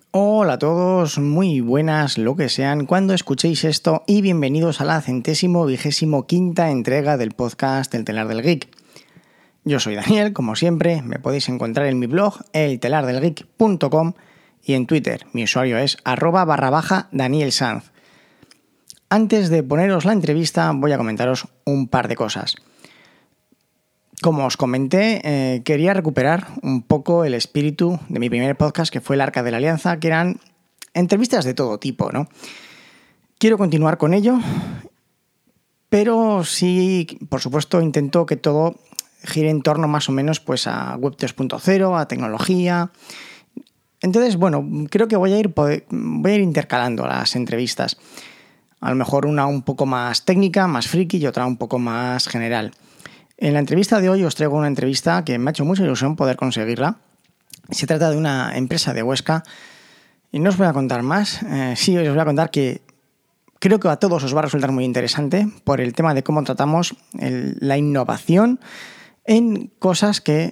Hola a todos, muy buenas lo que sean cuando escuchéis esto y bienvenidos a la 125ª entrega del podcast El Telar del Geek. Yo soy Daniel, como siempre, me podéis encontrar en mi blog eltelardelgeek.com y en Twitter, mi usuario es @Daniel Sanz. Antes de poneros la entrevista voy a comentaros un par de cosas. Como os comenté, quería recuperar un poco el espíritu de mi primer podcast, que fue el Arca de la Alianza, que eran entrevistas de todo tipo, ¿no? Quiero continuar con ello, pero sí, por supuesto, intento que todo gire en torno más o menos pues, a Web 3.0, a tecnología. Entonces, bueno, creo que voy a ir intercalando las entrevistas. A lo mejor una un poco más técnica, más friki y otra un poco más general. En la entrevista de hoy os traigo una entrevista que me ha hecho mucha ilusión poder conseguirla. Se trata de una empresa de Huesca y no os voy a contar más. Sí, os voy a contar que creo que a todos os va a resultar muy interesante por el tema de cómo tratamos la innovación en cosas que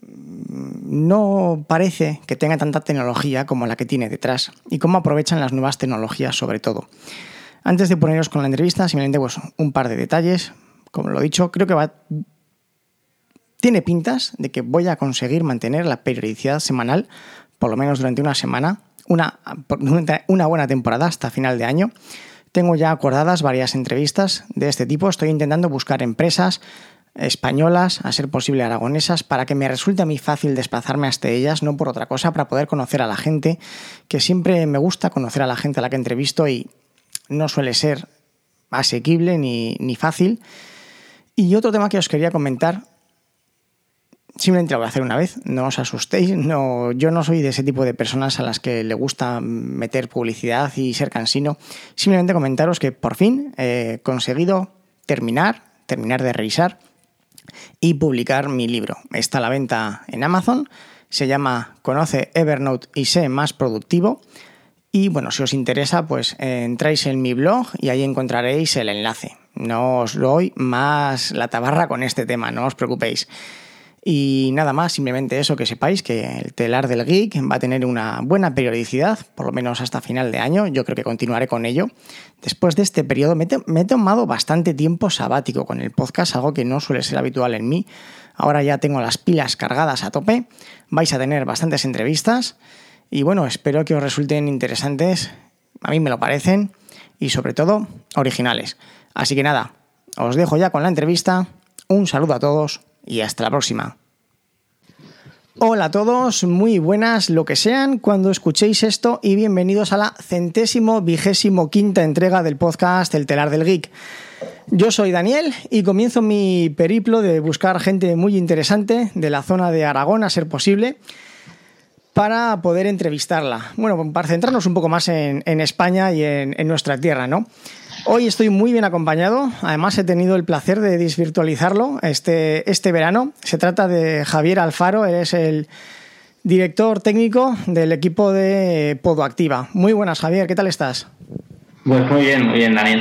no parece que tenga tanta tecnología como la que tiene detrás y cómo aprovechan las nuevas tecnologías sobre todo. Antes de poneros con la entrevista, simplemente pues, un par de detalles. Como lo he dicho, creo que tiene pintas de que voy a conseguir mantener la periodicidad semanal, por lo menos durante una semana, una buena temporada hasta final de año. Tengo ya acordadas varias entrevistas de este tipo. Estoy intentando buscar empresas españolas, a ser posible aragonesas, para que me resulte a mí fácil desplazarme hasta ellas, no por otra cosa, para poder conocer a la gente, que siempre me gusta conocer a la gente a la que entrevisto y no suele ser asequible ni fácil. Y otro tema que os quería comentar, simplemente lo voy a hacer una vez, no os asustéis, yo no soy de ese tipo de personas a las que le gusta meter publicidad y ser cansino. Simplemente comentaros que por fin he conseguido terminar de revisar y publicar mi libro. Está a la venta en Amazon, se llama Conoce Evernote y sé más productivo. Y bueno, si os interesa, pues entráis en mi blog y ahí encontraréis el enlace. No os doy más la tabarra con este tema, no os preocupéis. Y nada más, simplemente eso, que sepáis que el Telar del Geek va a tener una buena periodicidad, por lo menos hasta final de año. Yo creo que continuaré con ello. Después de este periodo me he tomado bastante tiempo sabático con el podcast, algo que no suele ser habitual en mí. Ahora ya tengo las pilas cargadas a tope. Vais a tener bastantes entrevistas. Y bueno, espero que os resulten interesantes. A mí me lo parecen. Y sobre todo, originales. Así que nada, os dejo ya con la entrevista. Un saludo a todos y hasta la próxima. Hola a todos, muy buenas lo que sean cuando escuchéis esto y bienvenidos a la 125ª entrega del podcast El Telar del Geek. Yo soy Daniel y comienzo mi periplo de buscar gente muy interesante de la zona de Aragón, a ser posible, para poder entrevistarla. Bueno, para centrarnos un poco más en España y en nuestra tierra, ¿no? Hoy estoy muy bien acompañado, además he tenido el placer de desvirtualizarlo este verano. Se trata de Javier Alfaro, eres el director técnico del equipo de Podoactiva. Muy buenas, Javier, ¿qué tal estás? Pues muy bien, Daniel.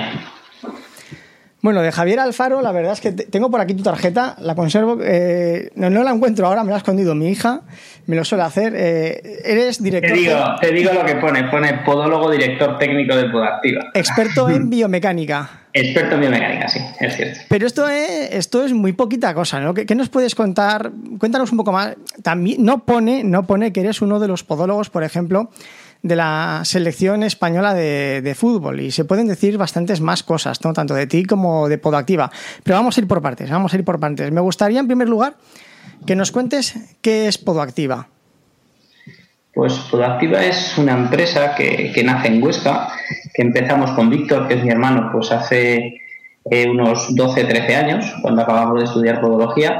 Bueno, de Javier Alfaro, la verdad es que tengo por aquí tu tarjeta, la conservo, no la encuentro ahora, me la ha escondido mi hija, me lo suele hacer. Eres director... Te digo lo que pone podólogo director técnico de Podoactiva. Experto en biomecánica. Experto en biomecánica, sí, es cierto. Pero esto es muy poquita cosa, ¿no? ¿Qué nos puedes contar? Cuéntanos un poco más. También no pone que eres uno de los podólogos, por ejemplo, de la selección española de fútbol, y se pueden decir bastantes más cosas, ¿no? Tanto de ti como de Podoactiva. Pero vamos a ir por partes. Me gustaría, en primer lugar, que nos cuentes qué es Podoactiva. Pues Podoactiva es una empresa que nace en Huesca, que empezamos con Víctor, que es mi hermano, pues hace unos 12-13 años, cuando acabamos de estudiar podología,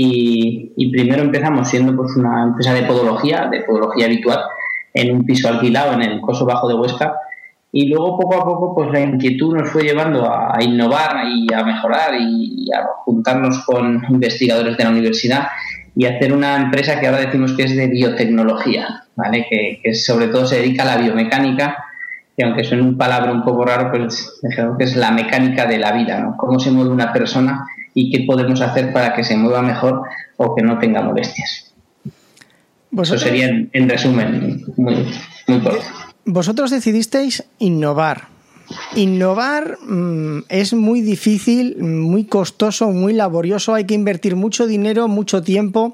y primero empezamos siendo pues una empresa de podología habitual, en un piso alquilado en el Coso Bajo de Huesca, y luego poco a poco pues la inquietud nos fue llevando a innovar y a mejorar y a juntarnos con investigadores de la universidad y hacer una empresa que ahora decimos que es de biotecnología, ¿vale? Que sobre todo se dedica a la biomecánica, que aunque suene un palabra un poco raro, pues digamos que es la mecánica de la vida, ¿no? Cómo se mueve una persona y qué podemos hacer para que se mueva mejor o que no tenga molestias. Eso sería en resumen muy corto. Vosotros decidisteis innovar. Innovar es muy difícil, muy costoso, muy laborioso, hay que invertir mucho dinero, mucho tiempo.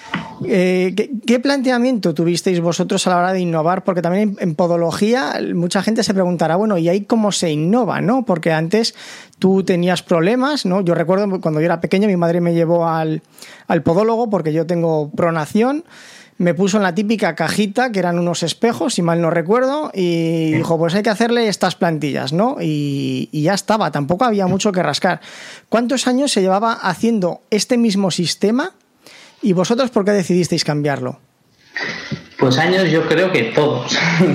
¿Qué planteamiento tuvisteis vosotros a la hora de innovar? Porque también en podología mucha gente se preguntará, bueno, ¿y ahí cómo se innova, no? Porque antes tú tenías problemas, ¿no? Yo recuerdo cuando yo era pequeño, mi madre me llevó al podólogo porque yo tengo pronación. Me puso en la típica cajita, que eran unos espejos, si mal no recuerdo, y dijo, pues hay que hacerle estas plantillas, ¿no? Y ya estaba, tampoco había mucho que rascar. ¿Cuántos años se llevaba haciendo este mismo sistema? ¿Y vosotros por qué decidisteis cambiarlo? Pues años yo creo que todos.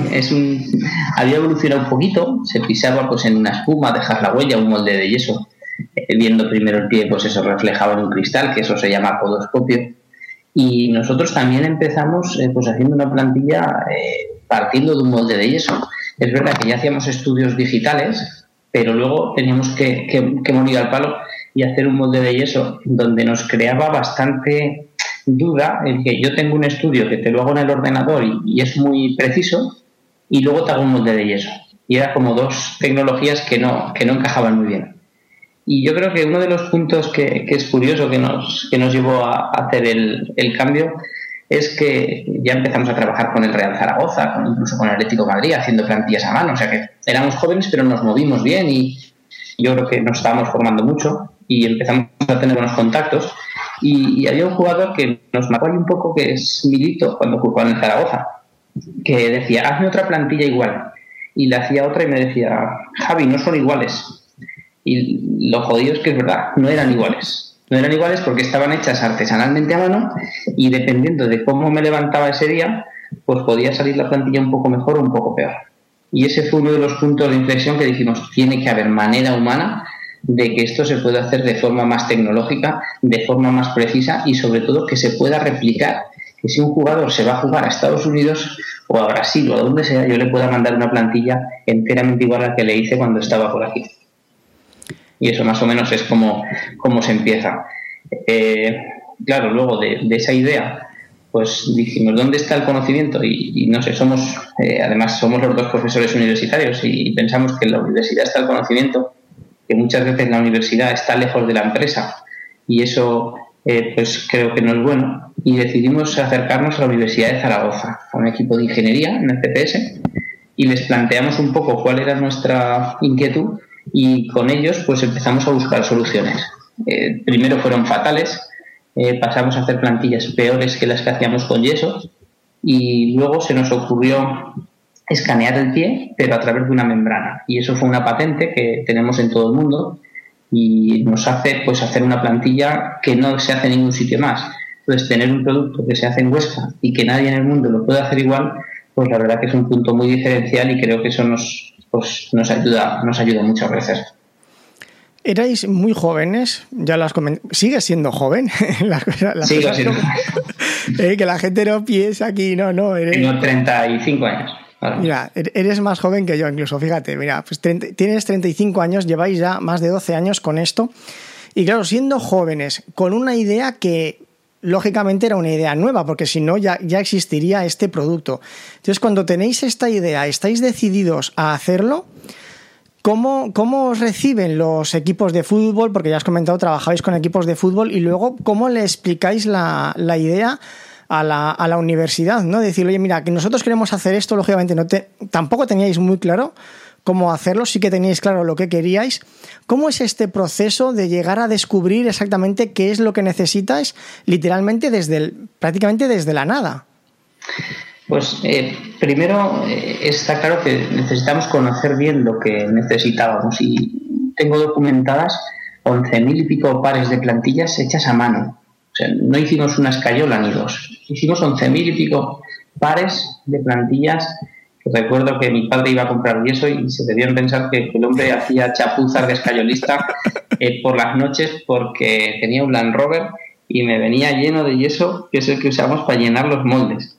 Había evolucionado un poquito, se pisaba pues en una espuma, dejar la huella, un molde de yeso, viendo primero el pie, pues eso reflejaba en un cristal, que eso se llama podoscopio. Y nosotros también empezamos pues haciendo una plantilla partiendo de un molde de yeso. Es verdad que ya hacíamos estudios digitales, pero luego teníamos que morir al palo y hacer un molde de yeso donde nos creaba bastante duda el que yo tengo un estudio que te lo hago en el ordenador y es muy preciso y luego te hago un molde de yeso. Y era como dos tecnologías que no encajaban muy bien. Y yo creo que uno de los puntos que es curioso que nos llevó a hacer el cambio es que ya empezamos a trabajar con el Real Zaragoza, incluso con el Atlético de Madrid, haciendo plantillas a mano. O sea que éramos jóvenes, pero nos movimos bien y yo creo que nos estábamos formando mucho y empezamos a tener buenos contactos. Y había un jugador que nos marcó ahí un poco, que es Milito, cuando jugaba en el Zaragoza, que decía, hazme otra plantilla igual. Y le hacía otra y me decía, Javi, no son iguales. Y lo jodido es que es verdad, no eran iguales. No eran iguales porque estaban hechas artesanalmente a mano y dependiendo de cómo me levantaba ese día, pues podía salir la plantilla un poco mejor o un poco peor. Y ese fue uno de los puntos de inflexión que dijimos, tiene que haber manera humana de que esto se pueda hacer de forma más tecnológica, de forma más precisa y sobre todo que se pueda replicar. Que si un jugador se va a jugar a Estados Unidos o a Brasil o a donde sea, yo le pueda mandar una plantilla enteramente igual a la que le hice cuando estaba por aquí. Y eso más o menos es como se empieza. Claro, luego de esa idea, pues dijimos, ¿dónde está el conocimiento? Y no sé, además somos los dos profesores universitarios y pensamos que en la universidad está el conocimiento, que muchas veces la universidad está lejos de la empresa y eso pues creo que no es bueno. Y decidimos acercarnos a la Universidad de Zaragoza, a un equipo de ingeniería en el CPS, y les planteamos un poco cuál era nuestra inquietud y con ellos pues empezamos a buscar soluciones. Primero fueron fatales, pasamos a hacer plantillas peores que las que hacíamos con yeso y luego se nos ocurrió escanear el pie pero a través de una membrana y eso fue una patente que tenemos en todo el mundo y nos hace pues hacer una plantilla que no se hace en ningún sitio más. Entonces tener un producto que se hace en Huesca y que nadie en el mundo lo puede hacer igual, pues la verdad que es un punto muy diferencial y creo que eso nos ayuda mucho a crecer. Erais muy jóvenes, ya las comenté. ¿Sigues siendo joven? Sigo siendo que la gente no piensa aquí, no. Tengo 35 años. Vale. Mira, eres más joven que yo incluso, fíjate. Mira, pues tienes 35 años, lleváis ya más de 12 años con esto. Y claro, siendo jóvenes, con una idea que lógicamente era una idea nueva, porque si no ya existiría este producto. Entonces, cuando tenéis esta idea, estáis decididos a hacerlo, ¿cómo os reciben los equipos de fútbol? Porque ya has comentado, trabajáis con equipos de fútbol y luego, ¿cómo le explicáis la idea a la universidad? ¿No? Decir, oye, mira, que nosotros queremos hacer esto, lógicamente tampoco teníais muy claro cómo hacerlo, sí que teníais claro lo que queríais. ¿Cómo es este proceso de llegar a descubrir exactamente qué es lo que necesitáis, literalmente prácticamente desde la nada? Pues primero está claro que necesitamos conocer bien lo que necesitábamos y tengo documentadas 11.000 y pico pares de plantillas hechas a mano. O sea, no hicimos una escayola ni dos, hicimos 11.000 y pico pares de plantillas. Recuerdo que mi padre iba a comprar yeso y se debían pensar que el hombre hacía chapuzas de escayolista por las noches porque tenía un Land Rover y me venía lleno de yeso, que es el que usamos para llenar los moldes.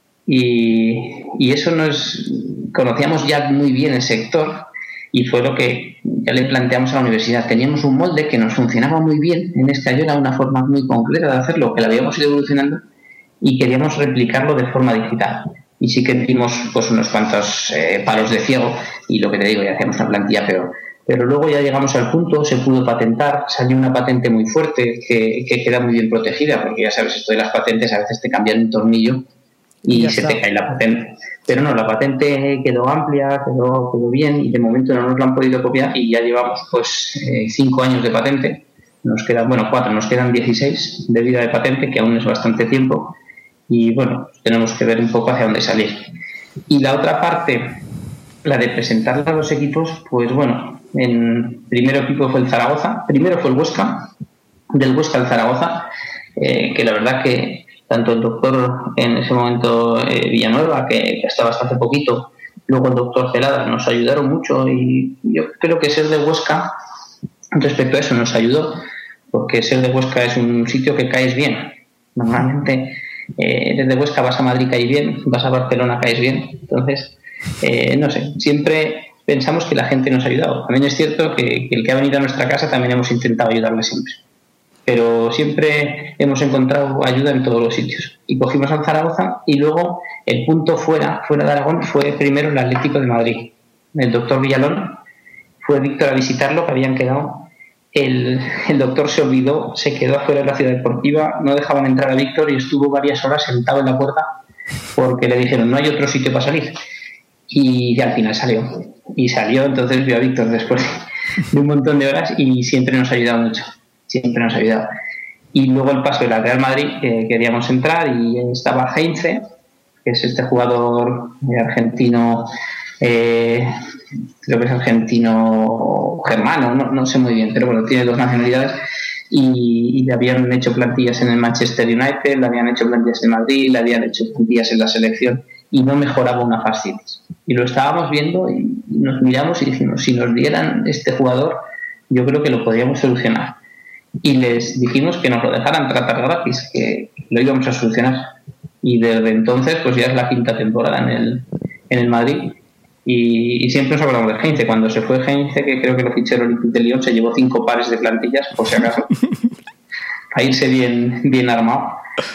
Y eso conocíamos ya muy bien el sector y fue lo que ya le planteamos a la universidad. Teníamos un molde que nos funcionaba muy bien en escayola, una forma muy concreta de hacerlo, que la habíamos ido evolucionando y queríamos replicarlo de forma digital. Y sí que dimos pues unos cuantos palos de ciego y lo que te digo, ya hacíamos una plantilla peor. Pero luego ya llegamos al punto, se pudo patentar, salió una patente muy fuerte que queda muy bien protegida, porque ya sabes, esto de las patentes a veces te cambian un tornillo y se te cae la patente. Pero no, la patente quedó amplia, quedó bien y de momento no nos la han podido copiar y ya llevamos pues 5 años de patente. Nos quedan, 4, nos quedan 16 de vida de patente, que aún es bastante tiempo y bueno, tenemos que ver un poco hacia dónde salir. Y la otra parte, la de presentarla a los equipos, pues bueno, en primer equipo fue el Zaragoza, primero fue el Huesca, del Huesca al Zaragoza, que la verdad que tanto el doctor en ese momento Villanueva, que hasta bastante poquito, luego el doctor Celada, nos ayudaron mucho y yo creo que ser de Huesca, respecto a eso, nos ayudó, porque ser de Huesca es un sitio que caes bien. Normalmente desde Huesca vas a Madrid, caes bien, vas a Barcelona, caes bien. Entonces, no sé, siempre pensamos que la gente nos ha ayudado. También es cierto que el que ha venido a nuestra casa también hemos intentado ayudarle siempre. Pero siempre hemos encontrado ayuda en todos los sitios. Y cogimos al Zaragoza y luego el punto fuera de Aragón fue primero el Atlético de Madrid. El doctor Villalón fue Víctor a visitarlo, que habían quedado. El doctor se olvidó, se quedó afuera de la ciudad deportiva, no dejaban entrar a Víctor y estuvo varias horas sentado en la puerta porque le dijeron no hay otro sitio para salir. Y al final salió. Y salió, entonces vio a Víctor después de un montón de horas y siempre nos ha ayudado mucho. Siempre nos ha ayudado. Y luego el paso de la Real Madrid, queríamos entrar y estaba Heinze, que es este jugador argentino, creo que es argentino germano, no sé muy bien, pero bueno, tiene 2 nacionalidades y le habían hecho plantillas en el Manchester United, le habían hecho plantillas en Madrid, le habían hecho plantillas en la selección y no mejoraba una fascitis. Y lo estábamos viendo y nos miramos y dijimos, si nos dieran este jugador, yo creo que lo podríamos solucionar. Y les dijimos que nos lo dejaran tratar gratis, que lo íbamos a solucionar. Y desde entonces, pues ya es la 5ª temporada en el Madrid. Y siempre nos acordamos de Heinze. Cuando se fue Heinze, que creo que lo fichó el Olympique de Lyon, se llevó 5 pares de plantillas, por si acaso, para irse bien armado.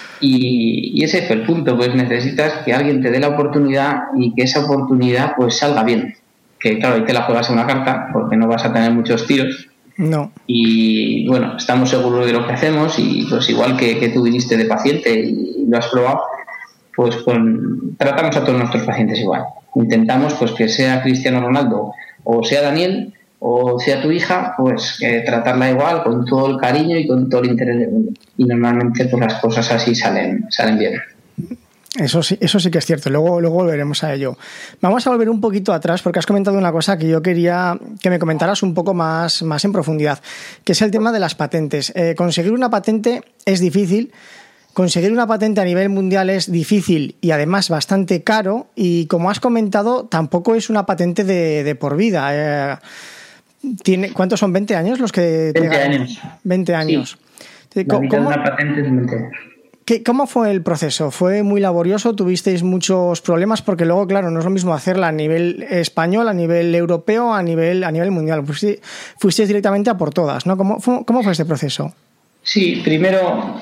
Y ese fue el punto, pues necesitas que alguien te dé la oportunidad y que esa oportunidad pues salga bien. Que claro, ahí te la juegas a una carta, porque no vas a tener muchos tiros. No. Y bueno, estamos seguros de lo que hacemos y pues igual que tú viniste de paciente y lo has probado, pues tratamos a todos nuestros pacientes igual. Intentamos pues que sea Cristiano Ronaldo o sea Daniel o sea tu hija, pues tratarla igual, con todo el cariño y con todo el interés del mundo. Y normalmente pues las cosas así salen bien. Eso sí que es cierto, luego volveremos a ello. Vamos a volver un poquito atrás porque has comentado una cosa que yo quería que me comentaras un poco más en profundidad, que es el tema de las patentes. Conseguir una patente es difícil, conseguir una patente a nivel mundial es difícil y además bastante caro y como has comentado tampoco es una patente de por vida. ¿Cuántos son? ¿20 años los que 20 años. 20 años. Sí. La vida de una patente es 20 años. ¿Cómo fue el proceso? ¿Fue muy laborioso? ¿Tuvisteis muchos problemas? Porque luego, claro, no es lo mismo hacerla a nivel español, a nivel europeo, a nivel mundial. Fuisteis directamente a por todas, ¿no? ¿Cómo fue este proceso? Sí, primero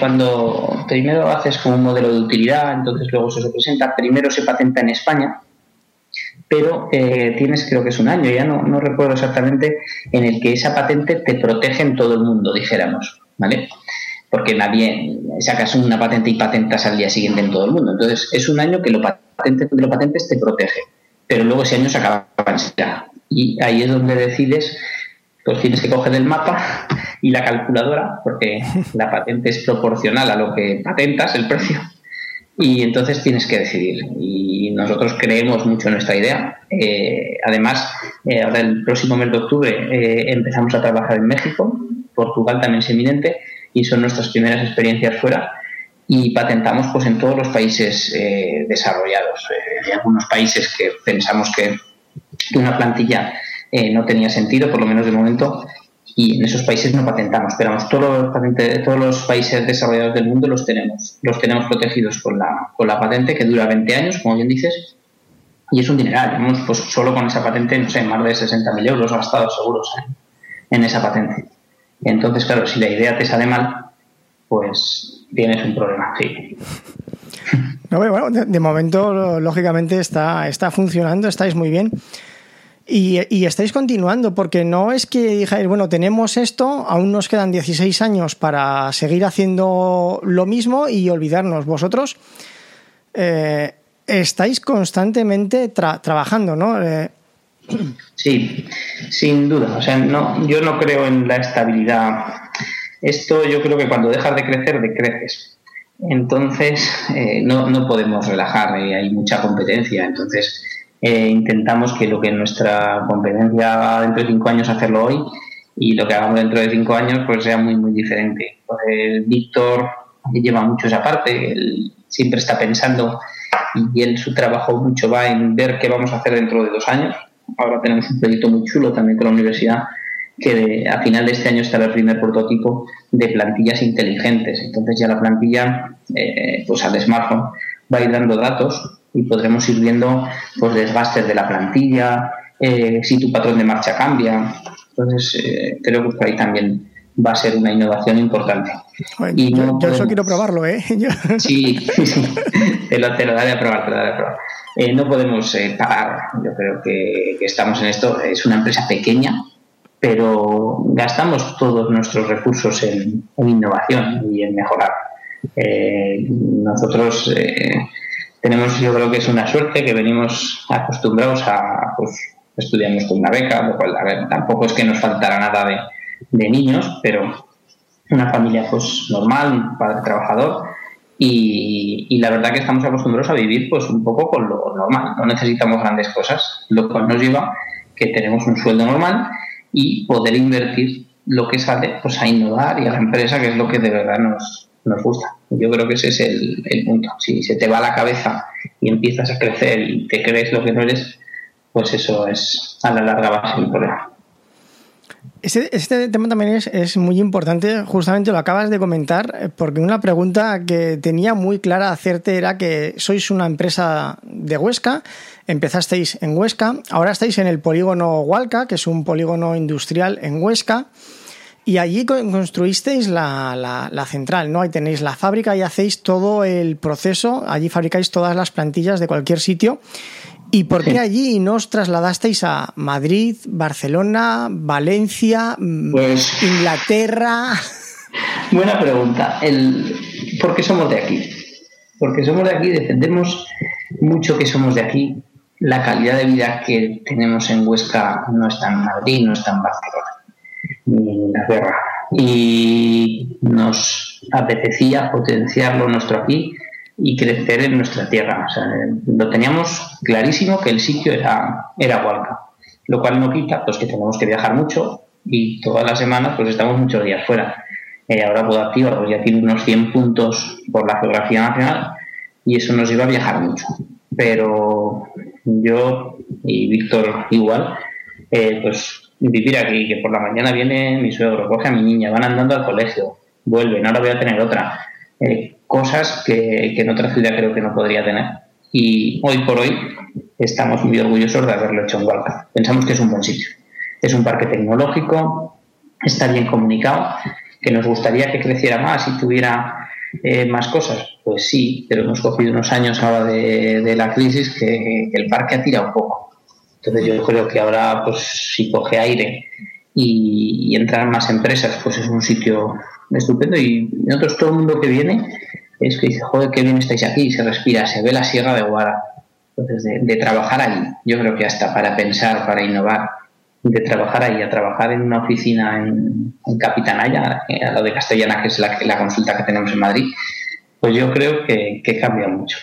haces como un modelo de utilidad, entonces luego se presenta. Primero se patenta en España, pero tienes, creo que es un año, ya no recuerdo exactamente, en el que esa patente te protege en todo el mundo, dijéramos, ¿vale? Porque nadie sacas una patente y patentas al día siguiente en todo el mundo. Entonces, es un año que lo patentes te protege, pero luego ese año se acaba enseguida. Y ahí es donde decides, pues tienes que coger el mapa y la calculadora, porque la patente es proporcional a lo que patentas, el precio, y entonces tienes que decidir. Y nosotros creemos mucho en nuestra idea. Además, ahora el próximo mes de octubre empezamos a trabajar en México, Portugal también es inminente, y son nuestras primeras experiencias fuera y patentamos pues en todos los países desarrollados. Hay algunos países que pensamos que una plantilla no tenía sentido, por lo menos de momento, y en esos países no patentamos, pero todos los países desarrollados del mundo los tenemos protegidos con la patente, que dura 20 años, como bien dices, y es un dineral. Hemos pues solo con esa patente, no sé, más de 60.000 euros gastados seguros en esa patente. Entonces, claro, si la idea te sale mal, pues tienes un problema, sí. No, bueno, de momento, lógicamente, está funcionando, estáis muy bien. Y estáis continuando, porque no es que dijáis, bueno, tenemos esto, aún nos quedan 16 años para seguir haciendo lo mismo y olvidarnos. Vosotros estáis constantemente trabajando, ¿no? Sí, sin duda. O sea, yo no creo en la estabilidad. Esto yo creo que cuando dejas de crecer, decreces. Entonces, no podemos relajar, hay mucha competencia. Entonces, intentamos que lo que nuestra competencia dentro de 5 años hacerlo hoy y lo que hagamos dentro de 5 años pues sea muy, muy diferente. Víctor lleva mucho esa parte, él siempre está pensando y él su trabajo mucho va en ver qué vamos a hacer dentro de 2 años. Ahora tenemos un proyecto muy chulo también con la universidad que a final de este año estará el primer prototipo de plantillas inteligentes. Entonces ya la plantilla, pues al smartphone, va a ir dando datos y podremos ir viendo pues desgastes de la plantilla, si tu patrón de marcha cambia. Entonces creo que por ahí también va a ser una innovación importante. Bueno, y yo eso quiero probarlo, ¿eh? Sí, te lo daré a probar, no podemos parar. Yo creo que estamos en esto. Es una empresa pequeña, pero gastamos todos nuestros recursos en innovación y en mejorar. Nosotros tenemos, yo creo que es una suerte que venimos acostumbrados a estudiarnos con una beca, lo cual, a ver, tampoco es que nos faltara nada de niños, pero una familia pues normal, un padre trabajador y la verdad que estamos acostumbrados a vivir pues un poco con lo normal, no necesitamos grandes cosas, lo cual nos lleva que tenemos un sueldo normal y poder invertir lo que sale pues a innovar y a la empresa, que es lo que de verdad nos gusta. Yo creo que ese es el punto. Si se te va la cabeza y empiezas a crecer y te crees lo que no eres, pues eso es a la larga va a ser un problema. Este tema también es muy importante, justamente lo acabas de comentar, porque una pregunta que tenía muy clara hacerte era que sois una empresa de Huesca, empezasteis en Huesca, ahora estáis en el polígono Hualca, que es un polígono industrial en Huesca, y allí construisteis la central, ¿no? Ahí tenéis la fábrica y hacéis todo el proceso, allí fabricáis todas las plantillas de cualquier sitio. ¿Y por qué allí no os trasladasteis a Madrid, Barcelona, Valencia, pues, Inglaterra? Buena pregunta. ¿Por qué somos de aquí? Porque somos de aquí, defendemos mucho que somos de aquí. La calidad de vida que tenemos en Huesca no está en Madrid, no está en Barcelona, ni en Inglaterra. Y nos apetecía potenciar lo nuestro aquí y crecer en nuestra tierra. O sea, lo teníamos clarísimo que el sitio era Hualca, lo cual no quita pues que tenemos que viajar mucho y todas las semanas pues estamos muchos días fuera. Ahora Podactiva pues ya tiene unos 100 puntos por la geografía nacional y eso nos lleva a viajar mucho, pero yo y Víctor igual, pues vivir aquí, que por la mañana viene mi suegro, coge a mi niña, van andando al colegio, vuelven, ahora voy a tener otra, cosas que en otra ciudad creo que no podría tener, y hoy por hoy estamos muy orgullosos de haberlo hecho en Hualca. Pensamos que es un buen sitio, es un parque tecnológico, está bien comunicado, que nos gustaría que creciera más y tuviera más cosas, pues sí, pero hemos cogido unos años ahora de la crisis que el parque ha tirado un poco. Entonces yo creo que ahora pues si coge aire y entran más empresas, pues es un sitio estupendo. Y nosotros, todo el mundo que viene es que dice, joder, qué bien estáis aquí, se respira, se ve la Sierra de Guara. Entonces de trabajar ahí, yo creo que hasta para pensar, para innovar, de trabajar ahí, a trabajar en una oficina en Capitanaya, a lo de Castellana, que es la consulta que tenemos en Madrid, pues yo creo que cambia mucho.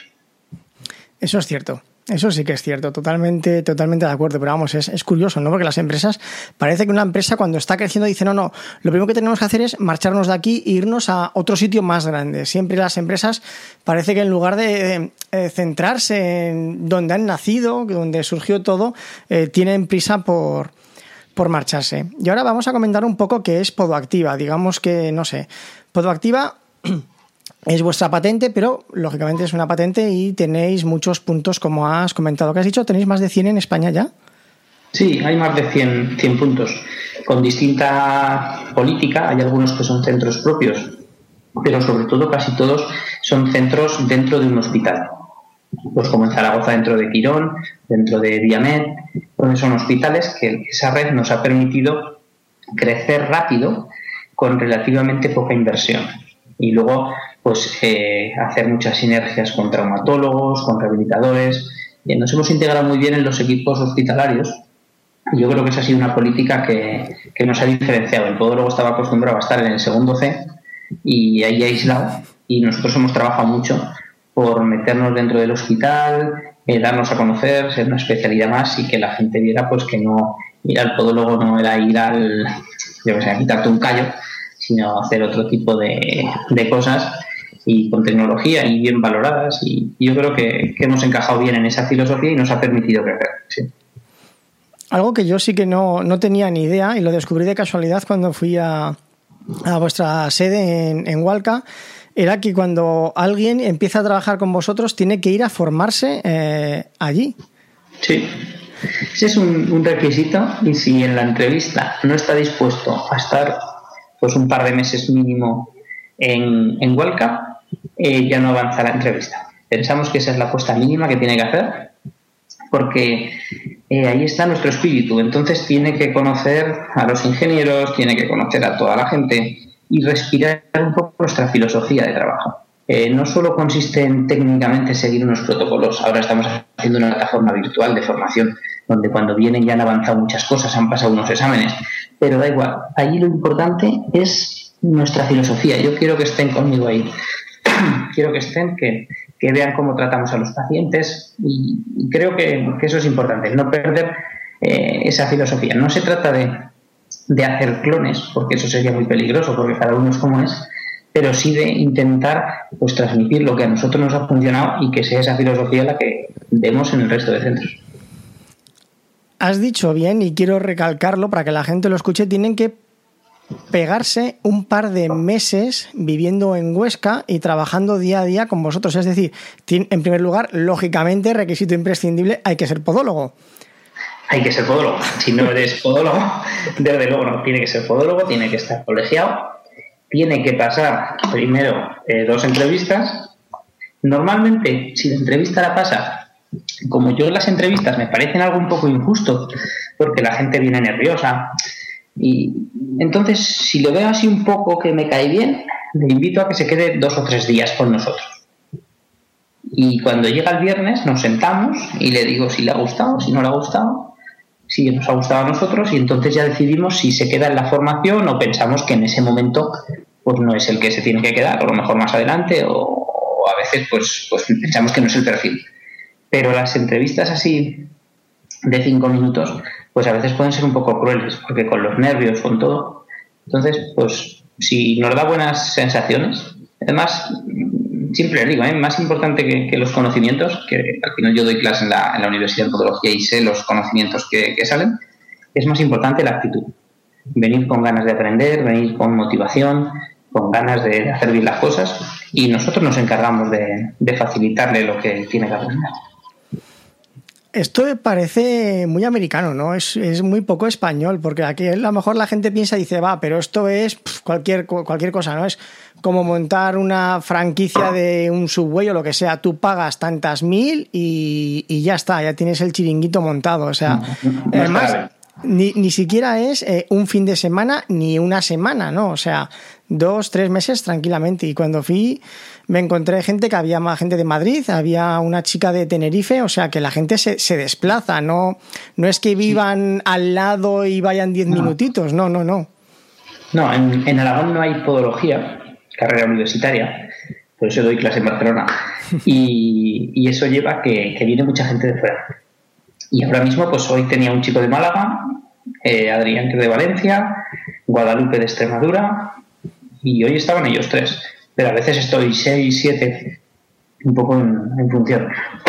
Eso es cierto. Eso sí que es cierto, totalmente de acuerdo, pero vamos, es curioso, ¿no? Porque las empresas, parece que una empresa cuando está creciendo dice, no, lo primero que tenemos que hacer es marcharnos de aquí e irnos a otro sitio más grande. Siempre las empresas parece que en lugar de centrarse en donde han nacido, donde surgió todo, tienen prisa por marcharse. Y ahora vamos a comentar un poco qué es Podoactiva. Digamos que, no sé, Podoactiva es vuestra patente, pero lógicamente es una patente y tenéis muchos puntos, como has comentado. ¿Qué has dicho? ¿Tenéis más de 100 en España ya? Sí, hay más de 100 puntos, con distinta política. Hay algunos que son centros propios pero sobre todo casi todos son centros dentro de un hospital. Pues como en Zaragoza dentro de Quirón, dentro de Diamet, donde son hospitales que esa red nos ha permitido crecer rápido con relativamente poca inversión. Y luego pues hacer muchas sinergias con traumatólogos, con rehabilitadores. Nos hemos integrado muy bien en los equipos hospitalarios. Yo creo que esa ha sido una política que nos ha diferenciado. El podólogo estaba acostumbrado a estar en el segundo C y ahí aislado, y nosotros hemos trabajado mucho por meternos dentro del hospital, darnos a conocer, ser una especialidad más, y que la gente viera pues que no ir al podólogo no era ir a quitarte un callo, sino hacer otro tipo de cosas, y con tecnología y bien valoradas, y yo creo que hemos encajado bien en esa filosofía y nos ha permitido crecer. Sí. Algo que yo sí que no tenía ni idea, y lo descubrí de casualidad cuando fui a vuestra sede en Hualca, era que cuando alguien empieza a trabajar con vosotros tiene que ir a formarse allí. Sí, ese es un requisito, y si en la entrevista no está dispuesto a estar pues un par de meses mínimo en Hualca, ya no avanza la entrevista. Pensamos que esa es la apuesta mínima que tiene que hacer, porque ahí está nuestro espíritu. Entonces tiene que conocer a los ingenieros, tiene que conocer a toda la gente y respirar un poco nuestra filosofía de trabajo. No solo consiste en técnicamente seguir unos protocolos. Ahora estamos haciendo una plataforma virtual de formación donde cuando vienen ya han avanzado muchas cosas, han pasado unos exámenes, pero da igual. Allí lo importante es nuestra filosofía. Yo quiero que estén conmigo ahí. Quiero que estén, que vean cómo tratamos a los pacientes, y creo que eso es importante, no perder esa filosofía. No se trata de hacer clones, porque eso sería muy peligroso, porque cada uno es como es, pero sí de intentar pues transmitir lo que a nosotros nos ha funcionado y que sea esa filosofía la que vemos en el resto de centros. Has dicho bien, y quiero recalcarlo para que la gente lo escuche, tienen que pegarse un par de meses viviendo en Huesca y trabajando día a día con vosotros. Es decir, en primer lugar, lógicamente, requisito imprescindible, hay que ser podólogo. Hay que ser podólogo. Si no eres podólogo, desde luego no. Tiene que ser podólogo, tiene que estar colegiado, tiene que pasar primero 2 entrevistas. Normalmente, si la entrevista la pasa, como yo, las entrevistas me parecen algo un poco injusto, porque la gente viene nerviosa, y entonces si lo veo así un poco que me cae bien, le invito a que se quede 2 o 3 días con nosotros, y cuando llega el viernes nos sentamos y le digo si le ha gustado, si no le ha gustado, si nos ha gustado a nosotros, y entonces ya decidimos si se queda en la formación o pensamos que en ese momento pues no es el que se tiene que quedar, o a lo mejor más adelante, o a veces pues pensamos que no es el perfil. Pero las entrevistas así de 5 minutos pues a veces pueden ser un poco crueles, porque con los nervios, con todo. Entonces, pues si nos da buenas sensaciones, además, siempre digo, más importante que los conocimientos, que al final yo doy clase en la Universidad de Podología y sé los conocimientos que salen, es más importante la actitud. Venir con ganas de aprender, venir con motivación, con ganas de hacer bien las cosas, y nosotros nos encargamos de facilitarle lo que tiene que aprender. Esto parece muy americano, ¿no? Es muy poco español, porque aquí a lo mejor la gente piensa y dice, pero esto es cualquier cosa, ¿no? Es como montar una franquicia de un Subway o lo que sea. Tú pagas tantas mil y ya está, ya tienes el chiringuito montado. O sea, además, ni siquiera es un fin de semana ni una semana, ¿no? O sea, 2, 3 meses tranquilamente. Y cuando fui me encontré gente que había más gente de Madrid, había una chica de Tenerife, o sea que la gente se desplaza, no es que vivan al lado y vayan 10 minutitos, no. No, en Aragón no hay podología, carrera universitaria, por eso doy clase en Barcelona, y eso lleva que viene mucha gente de fuera. Y ahora mismo, pues hoy tenía un chico de Málaga, Adrián, que es de Valencia, Guadalupe de Extremadura, y hoy estaban ellos 3. Pero a veces estoy 6, 7, un poco en función.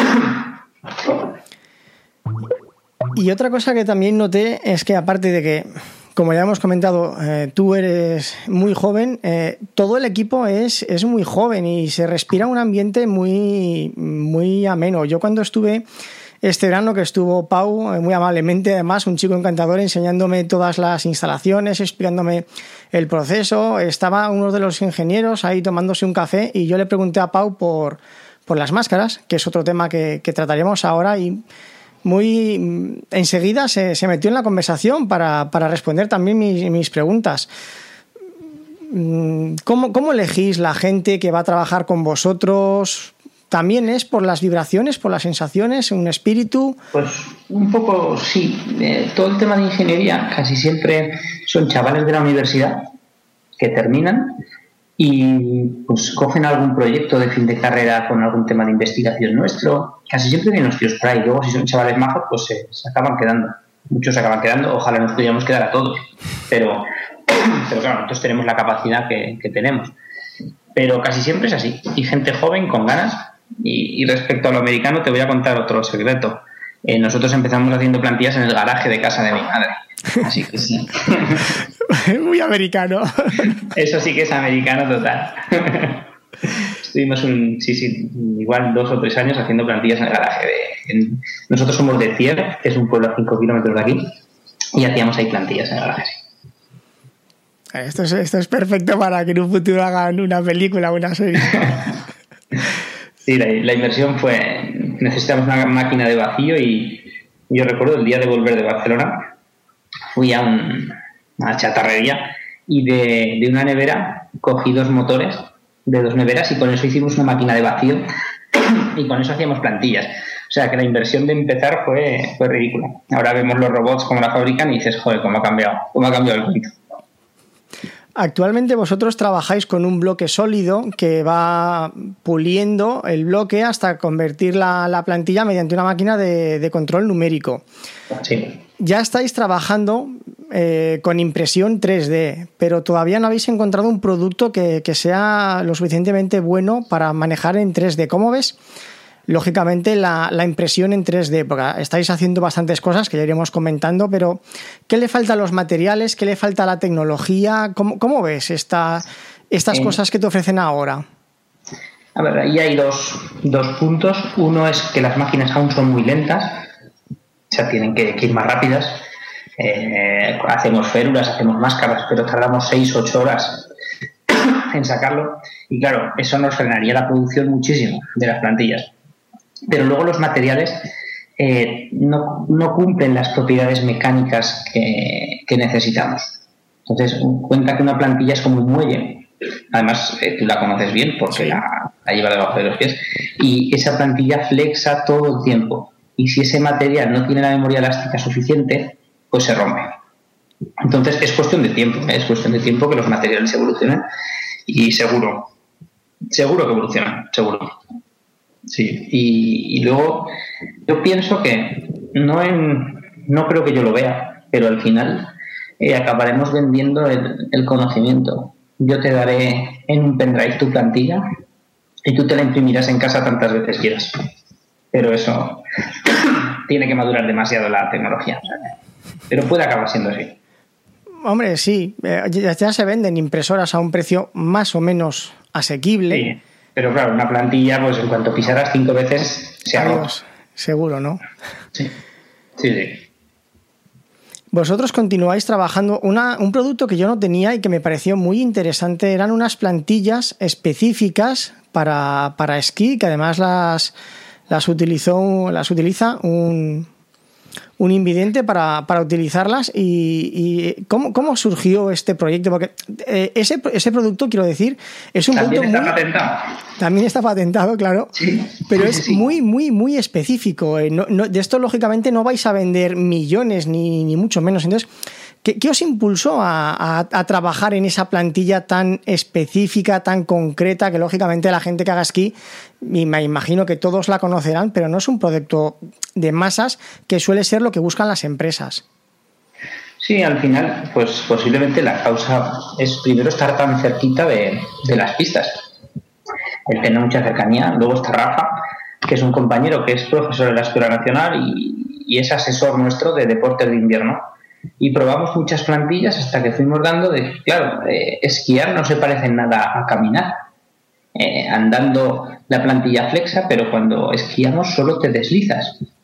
Y otra cosa que también noté es que, aparte de que, como ya hemos comentado, tú eres muy joven, todo el equipo es muy joven y se respira un ambiente muy, muy ameno. Yo cuando estuve este verano, que estuvo Pau muy amablemente, además, un chico encantador, enseñándome todas las instalaciones, explicándome el proceso. Estaba uno de los ingenieros ahí tomándose un café y yo le pregunté a Pau por las máscaras, que es otro tema que trataremos ahora, y muy enseguida se metió en la conversación para responder también mis preguntas. ¿Cómo elegís la gente que va a trabajar con vosotros? ¿También es por las vibraciones, por las sensaciones, un espíritu? Pues un poco sí. Todo el tema de ingeniería casi siempre son chavales de la universidad que terminan y pues cogen algún proyecto de fin de carrera con algún tema de investigación nuestro. Casi siempre vienen los tíos por ahí. Luego, si son chavales majos, pues se acaban quedando. Muchos se acaban quedando. Ojalá nos pudiéramos quedar a todos. Pero claro, nosotros tenemos la capacidad que tenemos. Pero casi siempre es así. Y gente joven con ganas. Y respecto a lo americano, te voy a contar otro secreto. Nosotros empezamos haciendo plantillas en el garaje de casa de mi madre. Así que sí. Muy americano. Eso sí que es americano total. Estuvimos igual 2 o 3 años haciendo plantillas en el garaje. Nosotros somos de Cier, que es un pueblo a 5 kilómetros de aquí, y hacíamos ahí plantillas en el garaje. Esto es perfecto para que en un futuro hagan una película o una serie. Sí, la inversión fue... Necesitamos una máquina de vacío y yo recuerdo el día de volver de Barcelona, fui a una chatarrería y de una nevera cogí 2 motores de 2 neveras y con eso hicimos una máquina de vacío y con eso hacíamos plantillas. O sea que la inversión de empezar fue ridícula. Ahora vemos los robots cómo la fabrican y dices, joder, cómo ha cambiado el cuento. Actualmente vosotros trabajáis con un bloque sólido que va puliendo el bloque hasta convertir la plantilla mediante una máquina de control numérico. Sí. Ya estáis trabajando con impresión 3D, pero todavía no habéis encontrado un producto que sea lo suficientemente bueno para manejar en 3D. ¿Cómo ves? Lógicamente la impresión en 3D, porque estáis haciendo bastantes cosas que ya iremos comentando, pero ¿qué le falta a los materiales? ¿Qué le falta a la tecnología? ¿Cómo ves estas cosas que te ofrecen ahora? A ver, ahí hay dos puntos. Uno es que las máquinas aún son muy lentas, o sea, tienen que ir más rápidas. Hacemos férulas, hacemos máscaras, pero tardamos 6 o 8 horas en sacarlo. Y claro, eso nos frenaría la producción muchísimo de las plantillas. Pero luego los materiales no cumplen las propiedades mecánicas que necesitamos. Entonces, cuenta que una plantilla es como un muelle. Además, tú la conoces bien porque la lleva debajo de los pies. Y esa plantilla flexa todo el tiempo. Y si ese material no tiene la memoria elástica suficiente, pues se rompe. Entonces, es cuestión de tiempo. Es cuestión de tiempo que los materiales evolucionen. Y seguro que evolucionan, seguro. Sí, y luego yo pienso que no creo que yo lo vea, pero al final acabaremos vendiendo el conocimiento. Yo te daré en un pendrive tu plantilla y tú te la imprimirás en casa tantas veces quieras. Pero eso tiene que madurar demasiado la tecnología. Pero puede acabar siendo así. Hombre, sí, ya se venden impresoras a un precio más o menos asequible. Sí. Pero claro, una plantilla, pues en cuanto pisaras 5 veces, se ha roto. Seguro, ¿no? Sí. Vosotros continuáis trabajando un producto que yo no tenía y que me pareció muy interesante. Eran unas plantillas específicas para esquí, que además las utiliza un invidente para utilizarlas. Y ¿cómo surgió este proyecto? Porque ese producto, quiero decir, es un producto muy... patentado. También está patentado, claro. Sí, pero es muy, muy, muy específico. De esto, lógicamente, no vais a vender millones, ni mucho menos. Entonces, ¿qué os impulsó a trabajar en esa plantilla tan específica, tan concreta, que lógicamente la gente que haga esquí, y me imagino que todos la conocerán, pero no es un producto de masas que suele ser lo que buscan las empresas? Sí, al final, pues posiblemente la causa es primero estar tan cerquita de las pistas, el tener mucha cercanía. Luego está Rafa, que es un compañero que es profesor de la Escuela Nacional y es asesor nuestro de deportes de invierno. Y probamos muchas plantillas hasta que fuimos dando de, claro, esquiar no se parece en nada a caminar. Andando la plantilla flexa, pero cuando esquiamos solo te deslizas.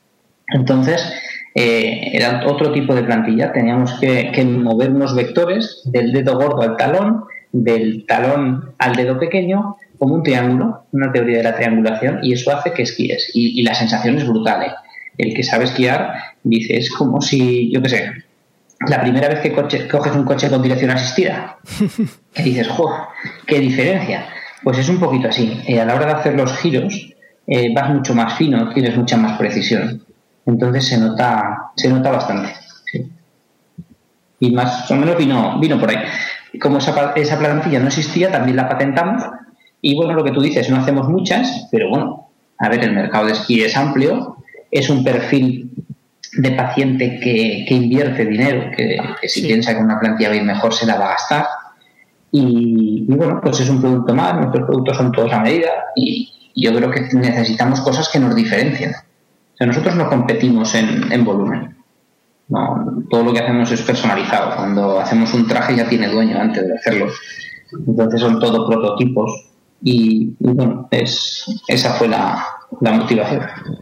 Entonces, era otro tipo de plantilla. Teníamos que mover unos vectores del dedo gordo al talón, del talón al dedo pequeño, como un triángulo, una teoría de la triangulación, y eso hace que esquíes. Y la sensación es brutal, ¿eh? El que sabe esquiar dice, es como si, yo qué sé, la primera vez que coges un coche con dirección asistida, que dices, ¡jo! ¡Qué diferencia! Pues es un poquito así. A la hora de hacer los giros, vas mucho más fino, tienes mucha más precisión. Entonces se nota bastante. Sí. Y más o menos vino por ahí. Como esa plantilla no existía, también la patentamos. Y bueno, lo que tú dices, no hacemos muchas, pero bueno, a ver, el mercado de esquí es amplio, es un perfil de paciente que invierte dinero, que si piensa que una plantilla va a ir mejor se la va a gastar. Y bueno, pues es un producto más, nuestros productos son todos a medida y yo creo que necesitamos cosas que nos diferencien. O sea, nosotros no competimos en volumen. No, todo lo que hacemos es personalizado. Cuando hacemos un traje ya tiene dueño antes de hacerlo. Entonces son todo prototipos y bueno, esa fue la motivación.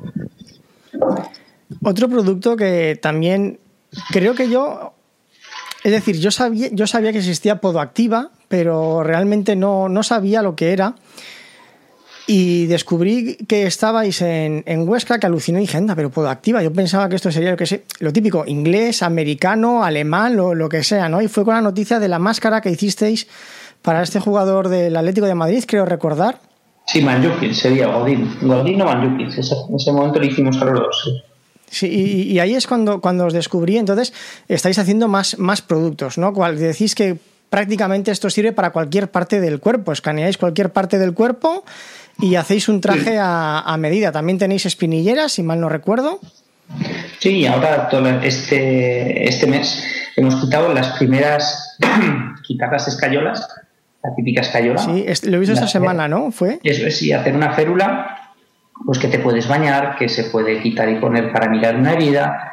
Otro producto que también creo que es decir, yo sabía que existía Podoactiva, pero realmente no sabía lo que era. Y descubrí que estabais en Huesca, que aluciné y dije, anda, pero Podoactiva. Yo pensaba que esto sería, yo qué sé, lo típico, inglés, americano, alemán, lo que sea, ¿no? Y fue con la noticia de la máscara que hicisteis para este jugador del Atlético de Madrid, creo recordar. Sí, Mandžukić sería Godín o Mandžukić. Ese momento lo hicimos a los dos, sí. Sí, y ahí es cuando os descubrí. Entonces estáis haciendo más productos, ¿no? Decís que prácticamente esto sirve para cualquier parte del cuerpo. Escaneáis cualquier parte del cuerpo y hacéis un traje a medida. También tenéis espinilleras, si mal no recuerdo. Sí, ahora este mes hemos quitado las primeras quitar las escayolas, la típica escayola. Sí, lo he visto esta semana, ¿no? ¿Fue? Eso es, sí, hacer una férula, pues que te puedes bañar, que se puede quitar y poner para mirar una herida,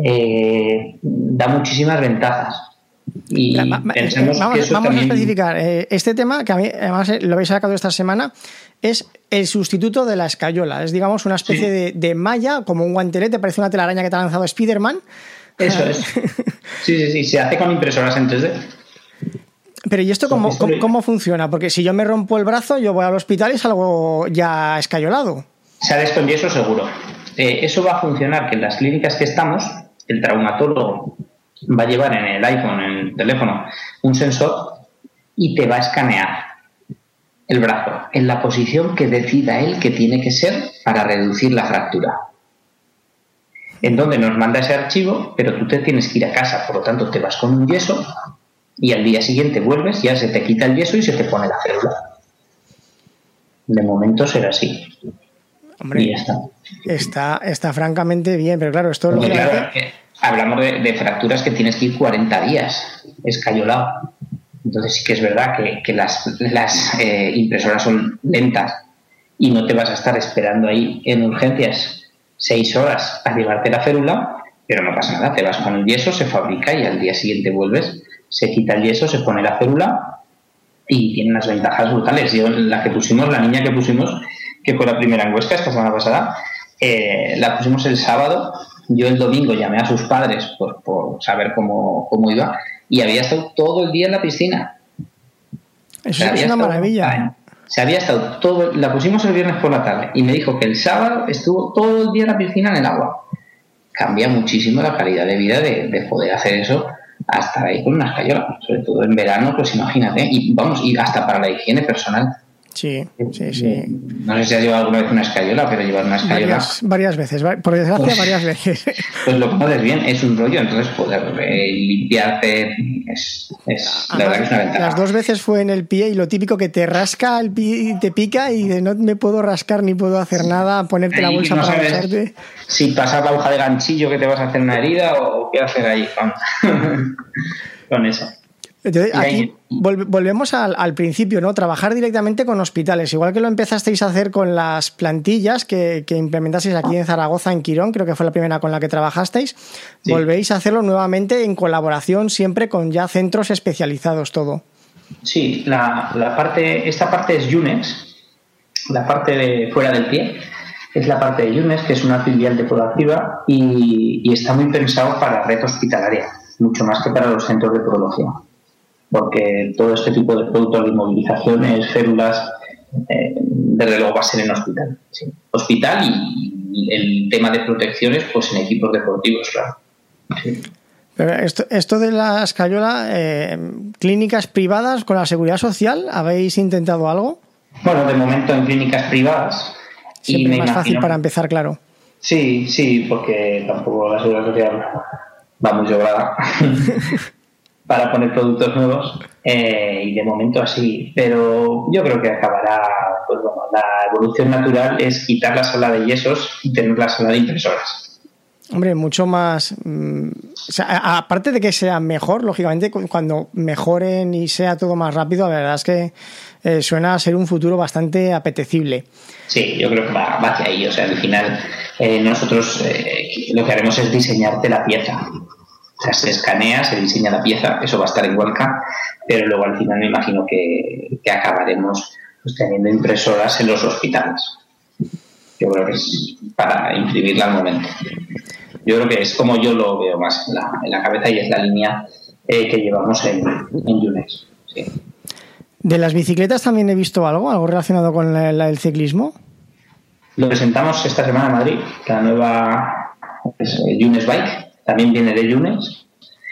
da muchísimas ventajas. Y pensemos que eso vamos también... a especificar, este tema, que a mí, además lo habéis sacado esta semana, es el sustituto de la escayola. Es, digamos, una especie de malla, como un guantelete, parece una telaraña que te ha lanzado Spiderman. Eso es. Sí, se hace con impresoras en 3D. Pero ¿y esto cómo funciona? Porque si yo me rompo el brazo, yo voy al hospital y salgo ya escayolado. Sales con yeso seguro. Eso va a funcionar que en las clínicas que estamos, el traumatólogo va a llevar en el iPhone, en el teléfono, un sensor y te va a escanear el brazo en la posición que decida él que tiene que ser para reducir la fractura. En donde nos manda ese archivo, pero tú te tienes que ir a casa, por lo tanto te vas con un yeso y al día siguiente vuelves, ya se te quita el yeso y se te pone la férula. De momento será así. Hombre, y ya está francamente bien, pero claro, esto es lo que claro, hablamos de fracturas que tienes que ir 40 días escayolado. Entonces sí que es verdad que las impresoras son lentas y no te vas a estar esperando ahí en urgencias 6 horas a llevarte la férula, pero no pasa nada, te vas con el yeso, se fabrica y al día siguiente vuelves, se quita el yeso, se pone la férula y tiene unas ventajas brutales. Yo, la niña que pusimos, que fue la primera en Huesca esta semana pasada, la pusimos el sábado. Yo el domingo llamé a sus padres por saber cómo iba y había estado todo el día en la piscina. Eso es una maravilla. Se había estado la pusimos el viernes por la tarde y me dijo que el sábado estuvo todo el día en la piscina en el agua. Cambia muchísimo la calidad de vida de poder hacer eso a estar ahí con una escayola, sobre todo en verano, pues imagínate, y hasta para la higiene personal. Sí. No sé si has llevado alguna vez una escayola, pero llevar una escayola... Varias veces, por desgracia, varias veces. Pues lo conoces bien, es un rollo, entonces poder limpiarte es la verdad que es una ventaja. Las 2 veces fue en el pie y lo típico que te rasca el pie y te pica y no me puedo rascar ni puedo hacer nada, ponerte la bolsa para besarte. Si pasas la aguja de ganchillo que te vas a hacer una herida o qué hacer ahí con eso. Entonces, aquí volvemos al principio, ¿no? Trabajar directamente con hospitales, igual que lo empezasteis a hacer con las plantillas que implementasteis aquí en Zaragoza, en Quirón, creo que fue la primera con la que trabajasteis. Sí. Volvéis a hacerlo nuevamente en colaboración siempre con ya centros especializados todo. Sí, esta parte es Yunex, la parte de fuera del pie, es la parte de Yunes, que es una filial de Proactiva y está muy pensado para red hospitalaria, mucho más que para los centros de podología, porque todo este tipo de productos de inmovilizaciones, células, desde luego va a ser en hospital. Sí. Hospital y el tema de protecciones, pues en equipos deportivos, claro. Sí. Pero esto de la escayola, clínicas privadas con la seguridad social, ¿habéis intentado algo? Bueno, de momento en clínicas privadas. Siempre es más fácil para empezar, claro. Sí, porque tampoco la seguridad social va muy sobrada para poner productos nuevos y de momento así. Pero yo creo que acabará, pues bueno, la evolución natural es quitar la sala de yesos y tener la sala de impresoras. Hombre, mucho más... o sea, aparte de que sea mejor, lógicamente, cuando mejoren y sea todo más rápido, la verdad es que suena a ser un futuro bastante apetecible. Sí, yo creo que va hacia ahí. O sea, al final nosotros lo que haremos es diseñarte la pieza. O sea, se escanea, se diseña la pieza, eso va a estar en Huelca, pero luego al final me imagino que acabaremos pues, teniendo impresoras en los hospitales. Yo creo que es para imprimirla al momento. Yo creo que es como yo lo veo más en la cabeza y es la línea que llevamos en Yunes. Sí. ¿De las bicicletas también he visto algo relacionado con el ciclismo? Lo presentamos esta semana en Madrid, la nueva Yunes Bike, también viene de Yunes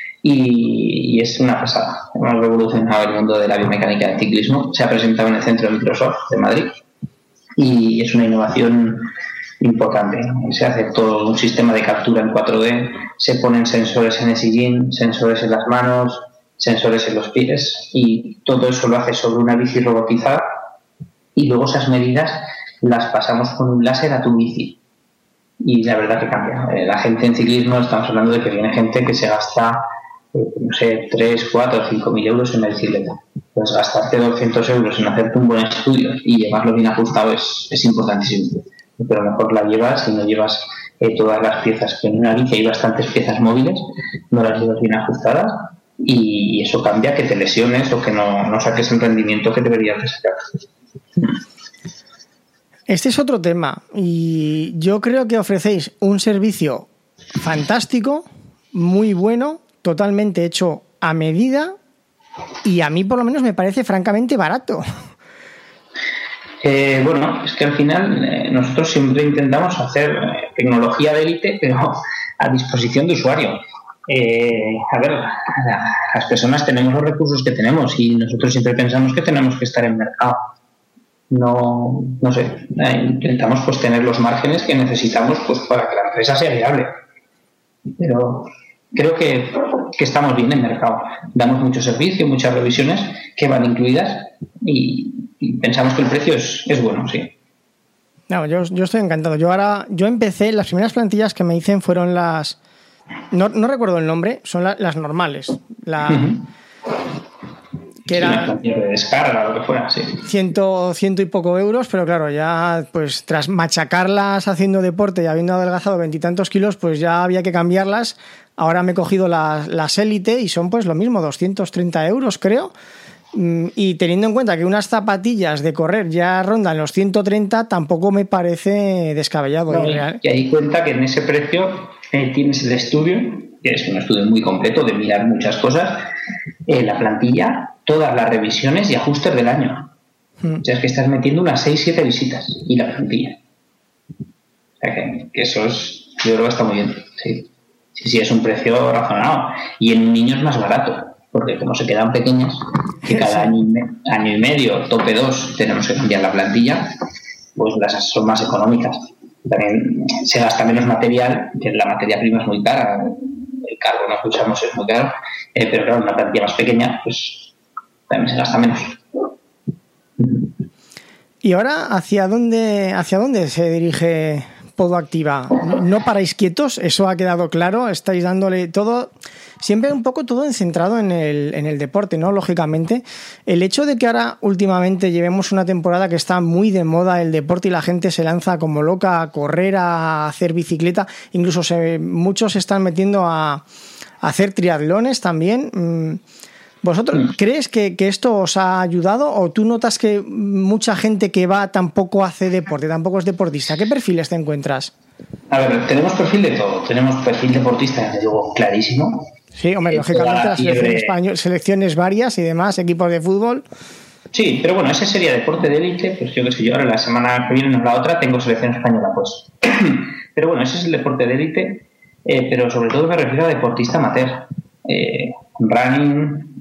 y es una pasada. Hemos revolucionado el mundo de la biomecánica del ciclismo. Se ha presentado en el centro de Microsoft de Madrid y es una innovación importante. Se hace todo un sistema de captura en 4D, se ponen sensores en el sillín, sensores en las manos, sensores en los pies y todo eso lo hace sobre una bici robotizada y luego esas medidas las pasamos con un láser a tu bici y la verdad que cambia. La gente en ciclismo, estamos hablando de que viene gente que se gasta no sé, 3, 4, 5 mil euros en la bicicleta. Pues gastarte 200 euros en hacerte un buen estudio y llevarlo bien ajustado es importantísimo. Pero mejor la llevas y no llevas todas las piezas, que en una bici hay bastantes piezas móviles, no las llevas bien ajustadas y eso cambia que te lesiones o que no saques el rendimiento que deberías de sacar. Este es otro tema y yo creo que ofrecéis un servicio fantástico, muy bueno, totalmente hecho a medida y a mí por lo menos me parece francamente barato. Bueno, es que al final nosotros siempre intentamos hacer tecnología de élite, pero a disposición de usuario. A ver, las personas tenemos los recursos que tenemos y nosotros siempre pensamos que tenemos que estar en mercado. No sé, intentamos pues tener los márgenes que necesitamos pues para que la empresa sea viable. Pero creo que estamos bien en mercado. Damos mucho servicio, muchas revisiones que van incluidas y pensamos que el precio es bueno, sí. No, yo estoy encantado. Yo empecé, las primeras plantillas que me hice fueron las... No recuerdo el nombre, son las normales. Que eran una plantilla de descarga o lo que fuera, sí. Ciento y poco euros, pero claro, ya pues tras machacarlas haciendo deporte y habiendo adelgazado 20 y tantos kilos, pues ya había que cambiarlas. Ahora me he cogido las Elite y son pues lo mismo, 230 euros creo. Y teniendo en cuenta que unas zapatillas de correr ya rondan los 130, tampoco me parece descabellado. No, y ahí cuenta que en ese precio tienes el estudio, que es un estudio muy completo de mirar muchas cosas, la plantilla, todas las revisiones y ajustes del año. O sea, es que estás metiendo unas 6-7 visitas y la plantilla. O sea, que eso es, yo creo que está muy bien. Sí, es un precio razonado. Y en un niño es más barato, porque como se quedan pequeñas, que cada año y medio, tope 2, tenemos que cambiar la plantilla, pues las son más económicas. También se gasta menos material, que la materia prima es muy cara, el carbono que usamos es muy caro, pero claro, una plantilla más pequeña, pues también se gasta menos. ¿Y ahora hacia dónde se dirige Podoactiva? No paráis quietos, eso ha quedado claro, estáis dándole todo, siempre un poco todo centrado en el deporte, ¿no? Lógicamente, el hecho de que ahora últimamente llevemos una temporada que está muy de moda el deporte y la gente se lanza como loca a correr, a hacer bicicleta, incluso muchos se están metiendo a hacer triatlones también. ¿Vosotros crees que esto os ha ayudado o tú notas que mucha gente que va tampoco hace deporte, tampoco es deportista? ¿Qué perfiles te encuentras? A ver, tenemos perfil de todo. Tenemos perfil deportista, desde luego, clarísimo. Sí, hombre, lógicamente las selecciones varias y demás, equipos de fútbol. Sí, pero bueno, ese sería deporte de élite, pues yo qué sé yo, ahora la semana que viene o la otra tengo selección española, pues. Pero bueno, ese es el deporte de élite, pero sobre todo me refiero a deportista amateur. Running,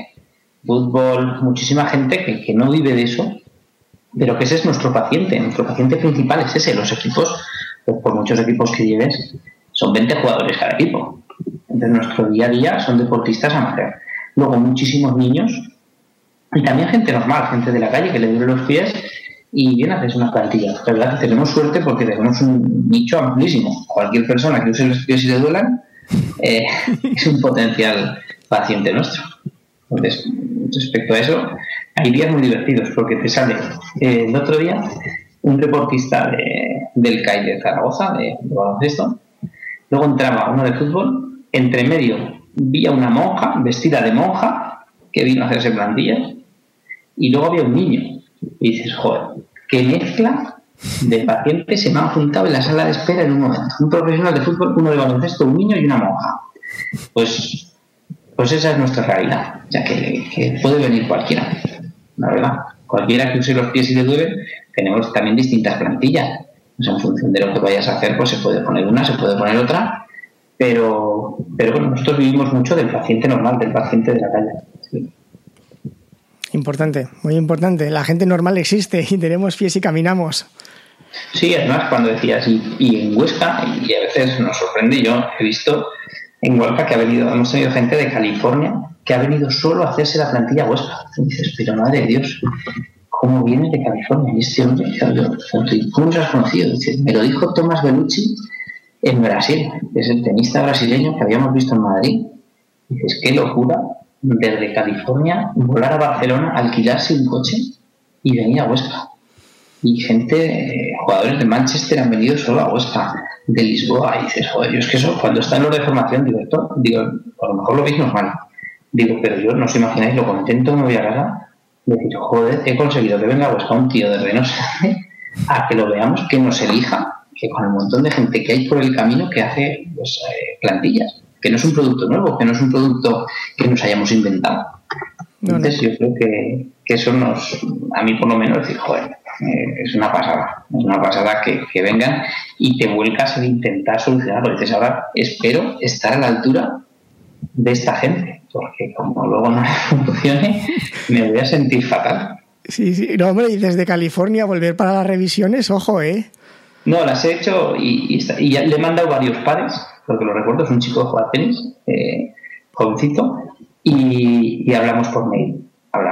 fútbol, muchísima gente que no vive de eso, pero que ese es nuestro paciente principal es ese. Los equipos, pues por muchos equipos que lleves, son 20 jugadores cada equipo. Entonces nuestro día a día son deportistas amateur. Luego muchísimos niños y también gente normal, gente de la calle que le duele los pies y viene a hacerse unas plantillas. La verdad que tenemos suerte porque tenemos un nicho amplísimo. Cualquier persona que use los pies y le duelan es un potencial paciente nuestro. Entonces, respecto a eso, hay días muy divertidos porque te sale el otro día un deportista del CAI de Zaragoza, de baloncesto. Luego entraba uno de fútbol, entre medio vi a una monja vestida de monja que vino a hacerse plantillas y luego había un niño y dices, joder, qué mezcla de pacientes se me han juntado en la sala de espera en un momento. Un profesional de fútbol, uno de baloncesto, un niño y una monja. Pues esa es nuestra realidad, ya que puede venir cualquiera, la verdad. Cualquiera que use los pies y le duele, tenemos también distintas plantillas. O sea, en función de lo que vayas a hacer, pues se puede poner una, se puede poner otra, pero bueno, nosotros vivimos mucho del paciente normal, del paciente de la calle. Sí. Importante, muy importante. La gente normal existe y tenemos pies y caminamos. Sí, además cuando decías, y en Huesca, y a veces nos sorprende, yo he visto en Huesca que hemos tenido gente de California que ha venido solo a hacerse la plantilla Huesca. Y dices, pero madre de Dios, ¿cómo viene de California? Y este hombre, ¿cómo los has conocido? Dice, me lo dijo Tomás Bellucci en Brasil, es el tenista brasileño que habíamos visto en Madrid. Y dices, qué locura, desde California volar a Barcelona, alquilarse un coche y venir a Huesca. Y gente, jugadores de Manchester han venido solo a Huesca, de Lisboa, y dices, joder, yo es que eso, cuando está en los de formación, digo, a lo mejor lo veis normal, digo, pero yo no os imagináis lo contento que me voy a casa, de decir, joder, he conseguido que venga a Huesca un tío de Reynosa a que lo veamos, que nos elija, que con el montón de gente que hay por el camino que hace pues, plantillas, que no es un producto nuevo, que no es un producto que nos hayamos inventado. Entonces yo creo que eso a mí por lo menos, decir, joder, es una pasada que vengan y te vuelcas en intentar solucionarlo. Dices, ahora espero estar a la altura de esta gente, porque como luego no funcione, me voy a sentir fatal. Sí, no, hombre, y desde California volver para las revisiones, ojo, No, las he hecho y ya le he mandado varios pares, porque lo recuerdo, es un chico de jugar tenis, jovencito, y hablamos por mail,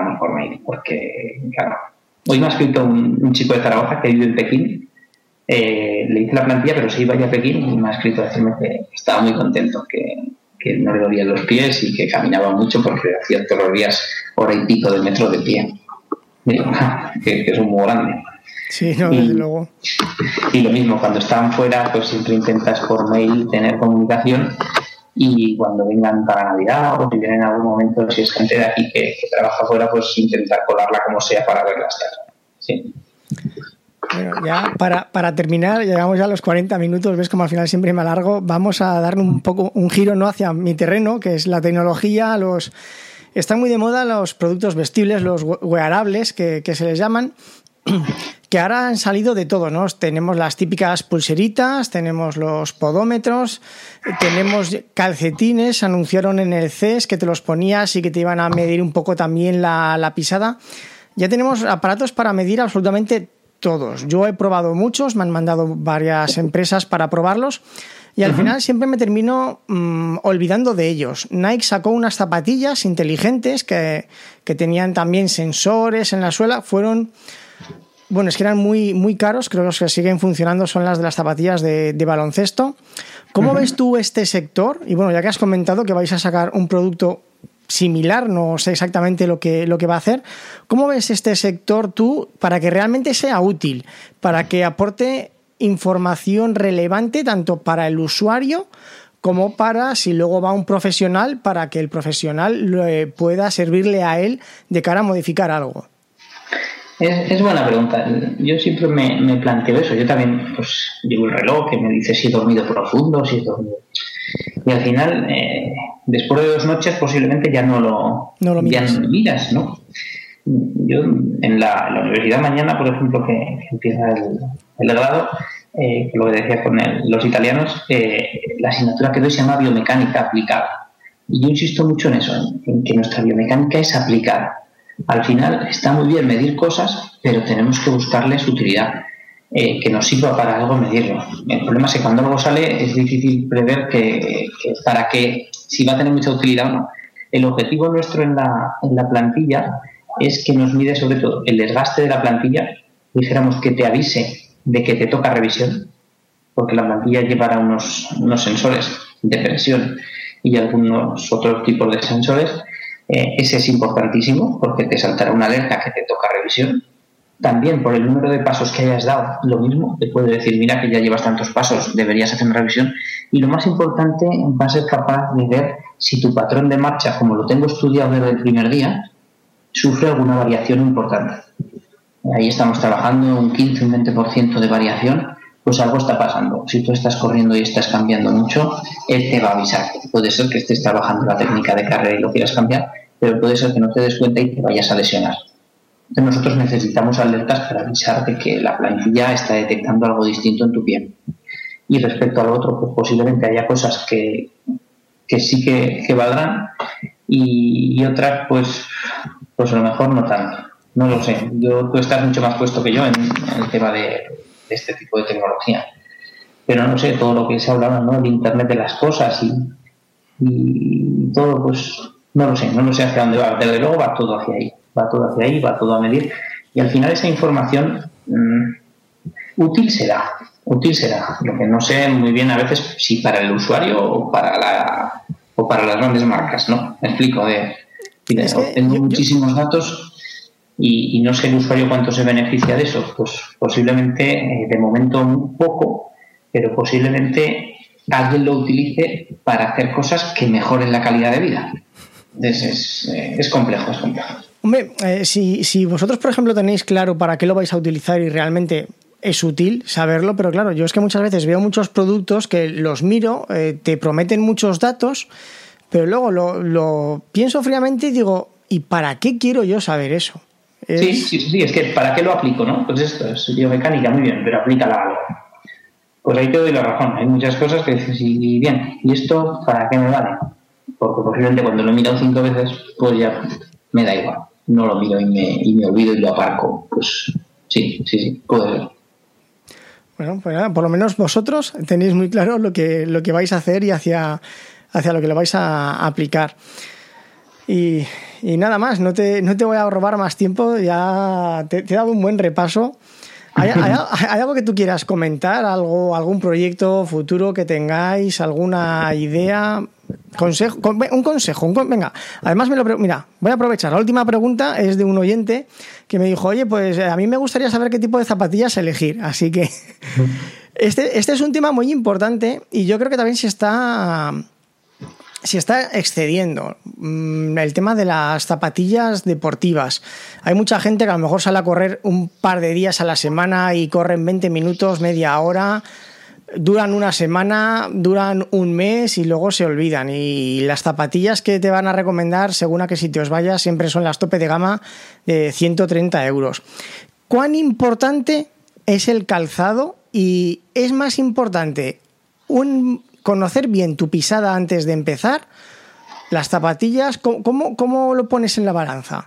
porque, claro, hoy me ha escrito un chico de Zaragoza que vive en Pekín, le hice la plantilla, pero se iba ya a Pekín y me ha escrito a decirme que estaba muy contento, que no le dolían los pies y que caminaba mucho porque hacía todos los días hora y pico de metro de pie. Digo, que es muy grande. Sí, no, desde luego. Y lo mismo, cuando están fuera, pues siempre intentas por mail tener comunicación y cuando vengan para Navidad o si vienen en algún momento, si es gente de aquí que trabaja fuera, pues intentar colarla como sea para verlas. Sí. Bueno, ya para terminar, llegamos ya a los 40 minutos, ves como al final siempre me alargo, vamos a darle un poco un giro no hacia mi terreno, que es la tecnología, están muy de moda los productos vestibles, los wearables que se les llaman, que ahora han salido de todo, ¿no? Tenemos las típicas pulseritas, tenemos los podómetros, tenemos calcetines, anunciaron en el CES que te los ponías y que te iban a medir un poco también la pisada. Ya tenemos aparatos para medir absolutamente todos. Yo he probado muchos, me han mandado varias empresas para probarlos y al final siempre me termino olvidando de ellos. Nike sacó unas zapatillas inteligentes que tenían también sensores en la suela, es que eran muy, muy caros, creo que los que siguen funcionando son las de las zapatillas de baloncesto. ¿Cómo ves tú este sector? Y bueno, ya que has comentado que vais a sacar un producto similar, no sé exactamente lo que va a hacer, ¿cómo ves este sector tú para que realmente sea útil, para que aporte información relevante tanto para el usuario como para, si luego va un profesional, para que el profesional pueda servirle a él de cara a modificar algo. Es buena pregunta. Yo siempre me planteo eso. Yo también pues llevo el reloj que me dice si he dormido profundo, si he dormido. Y al final, después de 2 noches, posiblemente ya no lo miras, ¿no? Yo en la universidad mañana, por ejemplo, que empieza el grado, lo que decía con los italianos, la asignatura que doy se llama biomecánica aplicada. Y yo insisto mucho en eso, en que nuestra biomecánica es aplicada. Al final está muy bien medir cosas, pero tenemos que buscarles utilidad, que nos sirva para algo medirlo. El problema es que cuando algo sale es difícil prever que para qué, si va a tener mucha utilidad o no. El objetivo nuestro en la plantilla es que nos mide sobre todo el desgaste de la plantilla, dijéramos que te avise de que te toca revisión, porque la plantilla llevará unos sensores de presión y algunos otros tipos de sensores. Ese es importantísimo porque te saltará una alerta que te toca revisión. También por el número de pasos que hayas dado, lo mismo, te puede decir, mira que ya llevas tantos pasos, deberías hacer una revisión. Y lo más importante, va a ser capaz de ver si tu patrón de marcha, como lo tengo estudiado desde el primer día, sufre alguna variación importante. Ahí estamos trabajando un 15, un 20% de variación, pues algo está pasando. Si tú estás corriendo y estás cambiando mucho, él te va a avisar. Puede ser que estés trabajando la técnica de carrera y lo quieras cambiar, pero puede ser que no te des cuenta y te vayas a lesionar. Entonces nosotros necesitamos alertas para avisar de que la plantilla está detectando algo distinto en tu pie. Y respecto al otro, pues posiblemente haya cosas que sí que valdrán y otras pues a lo mejor no tanto. No lo sé. Tú estás mucho más puesto que yo en el tema de este tipo de tecnología. Pero no sé, todo lo que se ha hablado, ¿no? El Internet de las cosas y todo, pues no lo sé hacia dónde va. Desde luego va todo hacia ahí, va todo a medir. Y al final esa información útil será. Lo que no sé muy bien a veces si para el usuario o para las grandes marcas, ¿no? Me explico. Tengo muchísimos datos y no sé el usuario cuánto se beneficia de eso. Pues posiblemente, de momento un poco, pero posiblemente alguien lo utilice para hacer cosas que mejoren la calidad de vida. Entonces es complejo. Hombre, si vosotros, por ejemplo, tenéis claro para qué lo vais a utilizar y realmente es útil saberlo, pero claro, yo es que muchas veces veo muchos productos que los miro, te prometen muchos datos, pero luego lo pienso fríamente y digo, ¿y para qué quiero yo saber eso? Sí, es que ¿para qué lo aplico, no? Pues esto es biomecánica, muy bien, pero aplícala a algo. Pues ahí te doy la razón. Hay muchas cosas que dices, y bien, ¿y esto para qué me vale? Porque posiblemente cuando lo he mirado 5 veces, pues ya me da igual. No lo miro y me olvido y lo aparco. Pues sí, puede ser. Bueno, pues nada, por lo menos vosotros tenéis muy claro lo que vais a hacer y hacia lo que lo vais a aplicar. Y nada más, no te voy a robar más tiempo, ya te he dado un buen repaso. ¿Hay algo que tú quieras comentar? ¿Algún proyecto futuro que tengáis? ¿Alguna idea? Un consejo. Venga, además mira, voy a aprovechar. La última pregunta es de un oyente que me dijo, oye, pues a mí me gustaría saber qué tipo de zapatillas elegir. Así que este es un tema muy importante y yo creo que también se está excediendo el tema de las zapatillas deportivas. Hay mucha gente que a lo mejor sale a correr un par de días a la semana y corren 20 minutos, media hora, duran una semana, duran un mes y luego se olvidan. Y las zapatillas que te van a recomendar, según a qué sitios vayas, siempre son las tope de gama de 130 euros. ¿Cuán importante es el calzado? Y es más importante conocer bien tu pisada antes de empezar. Las zapatillas, ¿cómo lo pones en la balanza?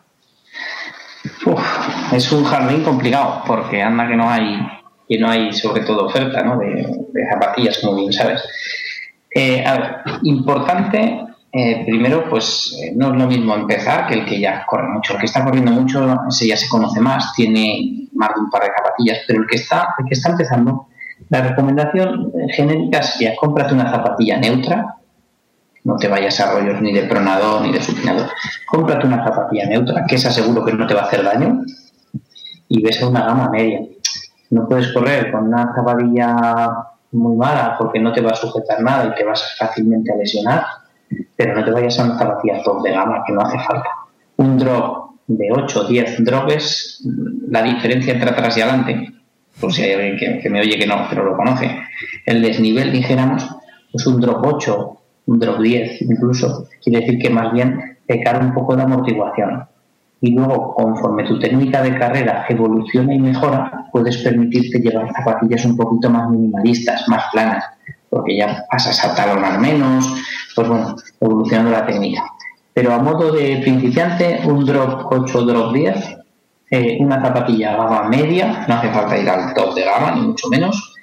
Es un jardín complicado porque anda que no hay sobre todo oferta, ¿no? de zapatillas, como bien sabes. A ver, importante, primero pues no es lo mismo empezar que el que ya corre mucho. El que está corriendo mucho, ese ya se conoce más, tiene más de un par de zapatillas, pero el que está empezando, la recomendación genérica sería cómprate una zapatilla neutra, no te vayas a rollos ni de pronador ni de supinador, cómprate una zapatilla neutra, que esa seguro que no te va a hacer daño, y ves a una gama media. No puedes correr con una zapatilla muy mala porque no te va a sujetar nada y te vas fácilmente a lesionar, pero no te vayas a una zapatilla top de gama, que no hace falta. Un drop de 8 o 10 drops, la diferencia entre atrás y adelante, por si hay alguien que me oye que no, pero lo conoce, el desnivel, dijéramos, pues un drop 8, un drop 10 incluso, quiere decir que más bien pecar un poco de amortiguación. Y luego, conforme tu técnica de carrera evoluciona y mejora, puedes permitirte llevar zapatillas un poquito más minimalistas, más planas, porque ya pasas a talonar menos, pues bueno, evolucionando la técnica. Pero a modo de principiante, un drop 8, drop 10, una zapatilla gama media, no hace falta ir al top de gama, ni mucho menos.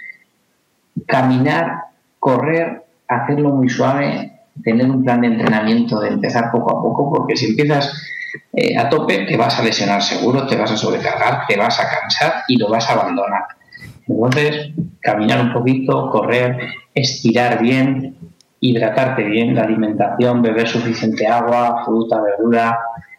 Caminar, correr, hacerlo muy suave, tener un plan de entrenamiento de empezar poco a poco, porque si empiezas a tope te vas a lesionar seguro, te vas a sobrecargar, te vas a cansar y lo vas a abandonar. Entonces, caminar un poquito, correr, estirar bien, hidratarte bien, la alimentación, beber suficiente agua, fruta, verdura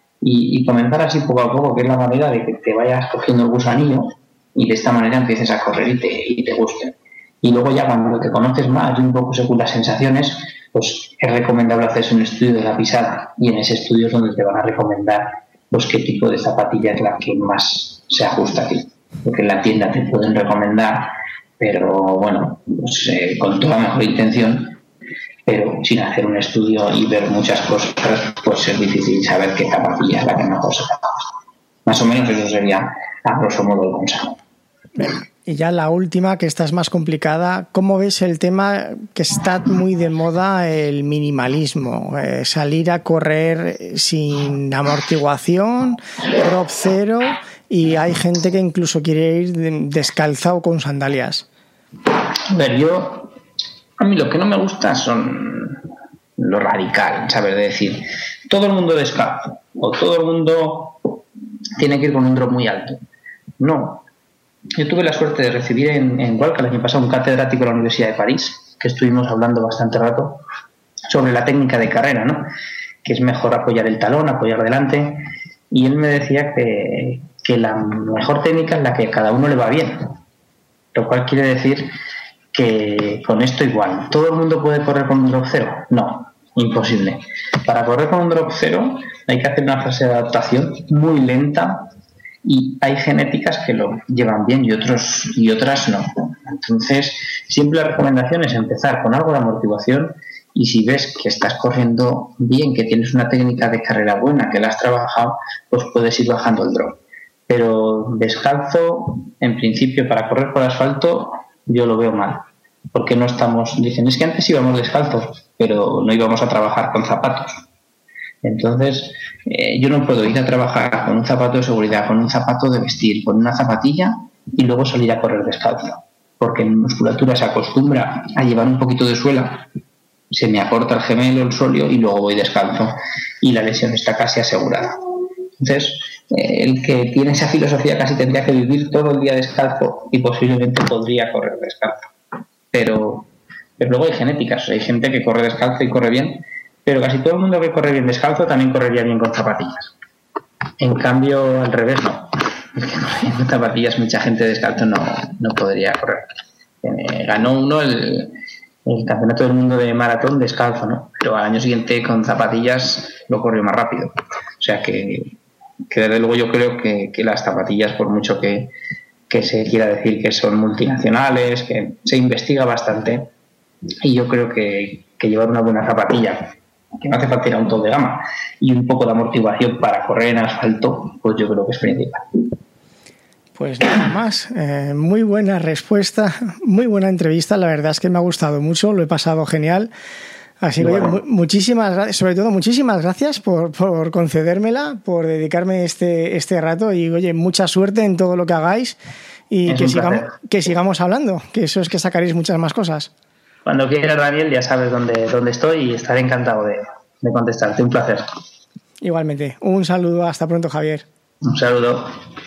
y comenzar así poco a poco, que es la manera de que te vayas cogiendo el gusanillo y de esta manera empieces a correr y te guste. Y luego ya cuando te conoces más y un poco según las sensaciones, pues es recomendable hacerse un estudio de la pisada y en ese estudio es donde te van a recomendar pues qué tipo de zapatilla es la que más se ajusta a ti. Porque en la tienda te pueden recomendar, pero bueno, pues, con toda mejor intención, pero sin hacer un estudio y ver muchas cosas, pues es difícil saber qué zapatilla es la que mejor se adapta. Más o menos eso sería a grosso modo el consejo. Y ya la última, que esta es más complicada, ¿cómo ves el tema que está muy de moda, el minimalismo? Salir a correr sin amortiguación, drop cero, y hay gente que incluso quiere ir descalza o con sandalias. A ver, a mí lo que no me gusta son lo radical, ¿sabes? De decir, todo el mundo descalzo o todo el mundo tiene que ir con un drop muy alto. No. Yo tuve la suerte de recibir en Hualca el año pasado un catedrático de la Universidad de París, que estuvimos hablando bastante rato sobre la técnica de carrera, ¿no? Que es mejor apoyar el talón, apoyar delante, y él me decía que la mejor técnica es la que a cada uno le va bien, lo cual quiere decir que con esto igual, ¿todo el mundo puede correr con un drop cero? No, imposible. Para correr con un drop cero hay que hacer una fase de adaptación muy lenta y hay genéticas que lo llevan bien y otras no. Entonces, siempre la recomendación es empezar con algo de amortiguación y si ves que estás corriendo bien, que tienes una técnica de carrera buena, que la has trabajado, pues puedes ir bajando el drop. Pero descalzo, en principio, para correr por asfalto, yo lo veo mal. Porque no estamos... Dicen, es que antes íbamos descalzos, pero no íbamos a trabajar con zapatos. Entonces, yo no puedo ir a trabajar con un zapato de seguridad, con un zapato de vestir, con una zapatilla y luego salir a correr descalzo. Porque mi musculatura se acostumbra a llevar un poquito de suela, se me acorta el gemelo, el sóleo y luego voy descalzo y la lesión está casi asegurada. Entonces, el que tiene esa filosofía casi tendría que vivir todo el día descalzo y posiblemente podría correr descalzo. Pero luego hay genéticas, hay gente que corre descalzo y corre bien, pero casi todo el mundo que corre bien descalzo también correría bien con zapatillas. En cambio, al revés no. Con zapatillas mucha gente descalzo no podría correr. Ganó uno el campeonato del mundo de maratón descalzo, ¿no? Pero al año siguiente con zapatillas lo corrió más rápido. O sea que desde luego yo creo que las zapatillas, por mucho que se quiera decir que son multinacionales, que se investiga bastante, y yo creo que llevar una buena zapatilla, que no hace falta ir a un top de gama, y un poco de amortiguación para correr en asfalto, pues yo creo que es principal. Pues nada más, muy buena respuesta, muy buena entrevista, la verdad es que me ha gustado mucho, lo he pasado genial. Así que, bueno, muchísimas gracias, sobre todo muchísimas gracias por concedérmela, por dedicarme este rato y, oye, mucha suerte en todo lo que hagáis y que sigamos hablando, que eso es que sacaréis muchas más cosas. Cuando quieras, Daniel, ya sabes dónde estoy y estaré encantado de contestarte. Un placer. Igualmente. Un saludo. Hasta pronto, Javier. Un saludo.